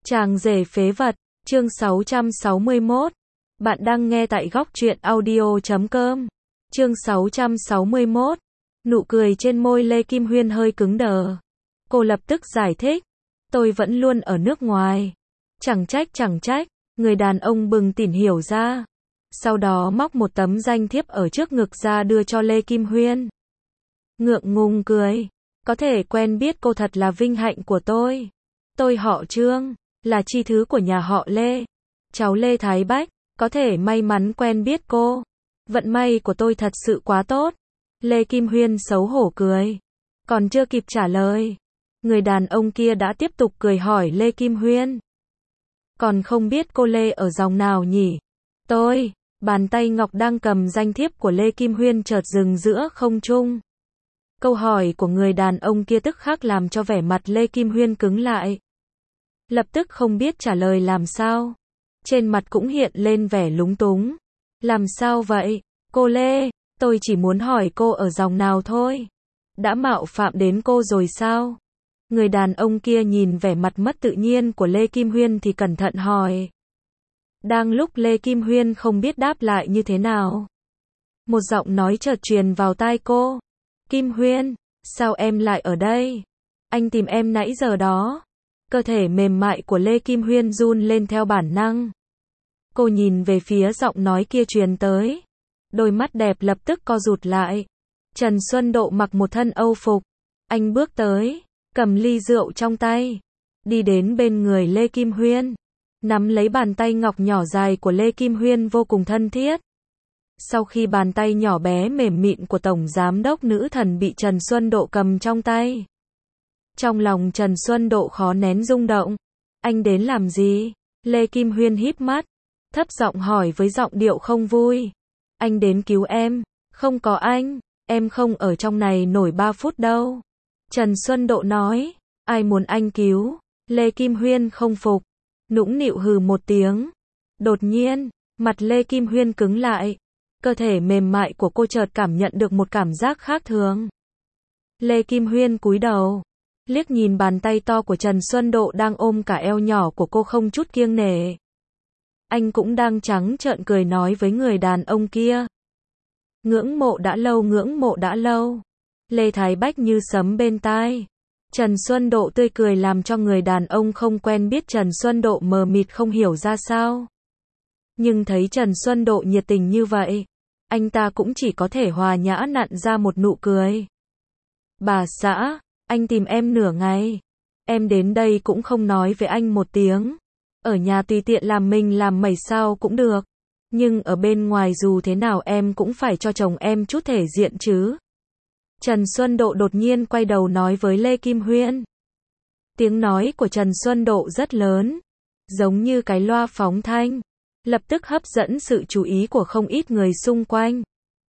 Chàng rể phế vật, chương 661. Bạn đang nghe tại góc truyện audio.com. Chương 661. Nụ cười trên môi Lê Kim Huyên hơi cứng đờ. Cô lập tức giải thích. Tôi vẫn luôn ở nước ngoài. Chẳng trách, người đàn ông bừng tỉnh hiểu ra. Sau đó móc một tấm danh thiếp ở trước ngực ra đưa cho Lê Kim Huyên. Ngượng ngùng cười. Có thể quen biết cô thật là vinh hạnh của tôi. Tôi họ Trương, là chi thứ của nhà họ Lê. Cháu Lê Thái Bách, có thể may mắn quen biết cô. Vận may của tôi thật sự quá tốt. Lê Kim Huyên xấu hổ cười. Còn chưa kịp trả lời, người đàn ông kia đã tiếp tục cười hỏi Lê Kim Huyên. Còn không biết cô Lê ở dòng nào nhỉ? Tôi, bàn tay ngọc đang cầm danh thiếp của Lê Kim Huyên chợt dừng giữa không trung. Câu hỏi của người đàn ông kia tức khắc làm cho vẻ mặt Lê Kim Huyên cứng lại. Lập tức không biết trả lời làm sao. Trên mặt cũng hiện lên vẻ lúng túng. Làm sao vậy? Cô Lê, tôi chỉ muốn hỏi cô ở dòng nào thôi. Đã mạo phạm đến cô rồi sao? Người đàn ông kia nhìn vẻ mặt mất tự nhiên của Lê Kim Huyên thì cẩn thận hỏi. Đang lúc Lê Kim Huyên không biết đáp lại như thế nào, một giọng nói chợt truyền vào tai cô. Kim Huyên, sao em lại ở đây? Anh tìm em nãy giờ đó. Cơ thể mềm mại của Lê Kim Huyên run lên theo bản năng. Cô nhìn về phía giọng nói kia truyền tới. Đôi mắt đẹp lập tức co rụt lại. Trần Xuân Độ mặc một thân âu phục. Anh bước tới, cầm ly rượu trong tay, đi đến bên người Lê Kim Huyên, nắm lấy bàn tay ngọc nhỏ dài của Lê Kim Huyên vô cùng thân thiết. Sau khi bàn tay nhỏ bé mềm mịn của Tổng Giám đốc nữ thần bị Trần Xuân Độ cầm trong tay, trong lòng Trần Xuân Độ khó nén rung động. Anh đến làm gì? Lê Kim Huyên híp mắt, thấp giọng hỏi với giọng điệu không vui. Anh đến cứu em. Không có anh, em không ở trong này nổi 3 phút đâu. Trần Xuân Độ nói. Ai muốn anh cứu? Lê Kim Huyên không phục, nũng nịu hừ một tiếng. Đột nhiên, mặt Lê Kim Huyên cứng lại. Cơ thể mềm mại của cô chợt cảm nhận được một cảm giác khác thường. Lê Kim Huyên cúi đầu, liếc nhìn bàn tay to của Trần Xuân Độ đang ôm cả eo nhỏ của cô không chút kiêng nể. Anh cũng đang trắng trợn cười nói với người đàn ông kia. Ngưỡng mộ đã lâu. Lê Thái Bách như sấm bên tai. Trần Xuân Độ tươi cười làm cho người đàn ông không quen biết Trần Xuân Độ mờ mịt không hiểu ra sao. Nhưng thấy Trần Xuân Độ nhiệt tình như vậy, anh ta cũng chỉ có thể hòa nhã nặn ra một nụ cười. Bà xã, anh tìm em nửa ngày. Em đến đây cũng không nói với anh một tiếng. Ở nhà tùy tiện làm mình làm mẩy sao cũng được. Nhưng ở bên ngoài dù thế nào em cũng phải cho chồng em chút thể diện chứ. Trần Xuân Độ đột nhiên quay đầu nói với Lê Kim Huyên. Tiếng nói của Trần Xuân Độ rất lớn, giống như cái loa phóng thanh, lập tức hấp dẫn sự chú ý của không ít người xung quanh.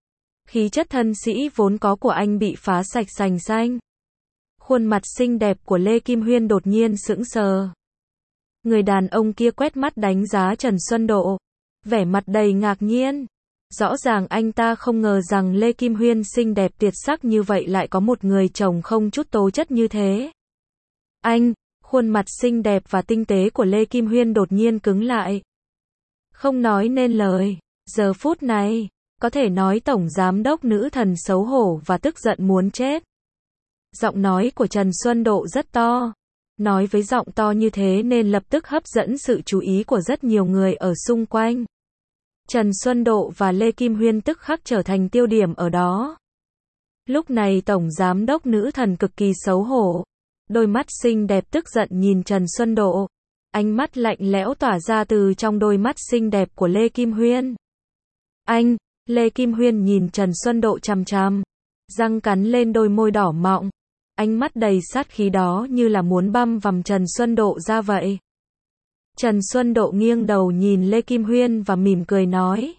Khí chất thân sĩ vốn có của anh bị phá sạch sành xanh. Khuôn mặt xinh đẹp của Lê Kim Huyên đột nhiên sững sờ. Người đàn ông kia quét mắt đánh giá Trần Xuân Độ, vẻ mặt đầy ngạc nhiên. Rõ ràng anh ta không ngờ rằng Lê Kim Huyên xinh đẹp tuyệt sắc như vậy lại có một người chồng không chút tố chất như thế. Anh, khuôn mặt xinh đẹp và tinh tế của Lê Kim Huyên đột nhiên cứng lại. Không nói nên lời, giờ phút này, có thể nói Tổng Giám đốc nữ thần xấu hổ và tức giận muốn chết. Giọng nói của Trần Xuân Độ rất to. Nói với giọng to như thế nên lập tức hấp dẫn sự chú ý của rất nhiều người ở xung quanh. Trần Xuân Độ và Lê Kim Huyên tức khắc trở thành tiêu điểm ở đó. Lúc này Tổng Giám đốc nữ thần cực kỳ xấu hổ. Đôi mắt xinh đẹp tức giận nhìn Trần Xuân Độ. Ánh mắt lạnh lẽo tỏa ra từ trong đôi mắt xinh đẹp của Lê Kim Huyên. Anh, Lê Kim Huyên nhìn Trần Xuân Độ chằm chằm, răng cắn lên đôi môi đỏ mọng. Ánh mắt đầy sát khí đó như là muốn băm vằm Trần Xuân Độ ra vậy. Trần Xuân Độ nghiêng đầu nhìn Lê Kim Huyên và mỉm cười nói.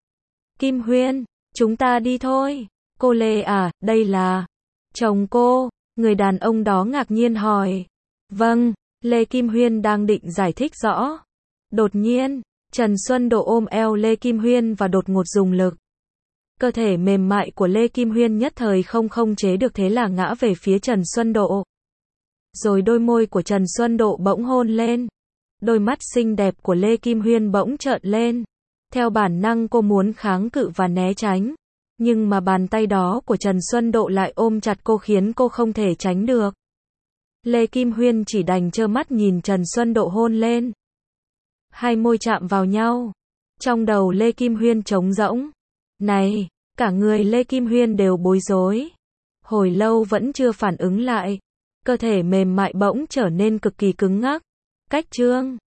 Kim Huyên, chúng ta đi thôi. Cô Lê à, đây là chồng cô. Người đàn ông đó ngạc nhiên hỏi. Vâng, Lê Kim Huyên đang định giải thích rõ. Đột nhiên, Trần Xuân Độ ôm eo Lê Kim Huyên và đột ngột dùng lực. Cơ thể mềm mại của Lê Kim Huyên nhất thời không chế được thế là ngã về phía Trần Xuân Độ. Rồi đôi môi của Trần Xuân Độ bỗng hôn lên. Đôi mắt xinh đẹp của Lê Kim Huyên bỗng trợn lên. Theo bản năng cô muốn kháng cự và né tránh. Nhưng mà bàn tay đó của Trần Xuân Độ lại ôm chặt cô khiến cô không thể tránh được. Lê Kim Huyên chỉ đành trơ mắt nhìn Trần Xuân Độ hôn lên. Hai môi chạm vào nhau. Trong đầu Lê Kim Huyên trống rỗng. Này, cả người Lê Kim Huyên đều bối rối. Hồi lâu vẫn chưa phản ứng lại. Cơ thể mềm mại bỗng trở nên cực kỳ cứng ngắc. Cách chương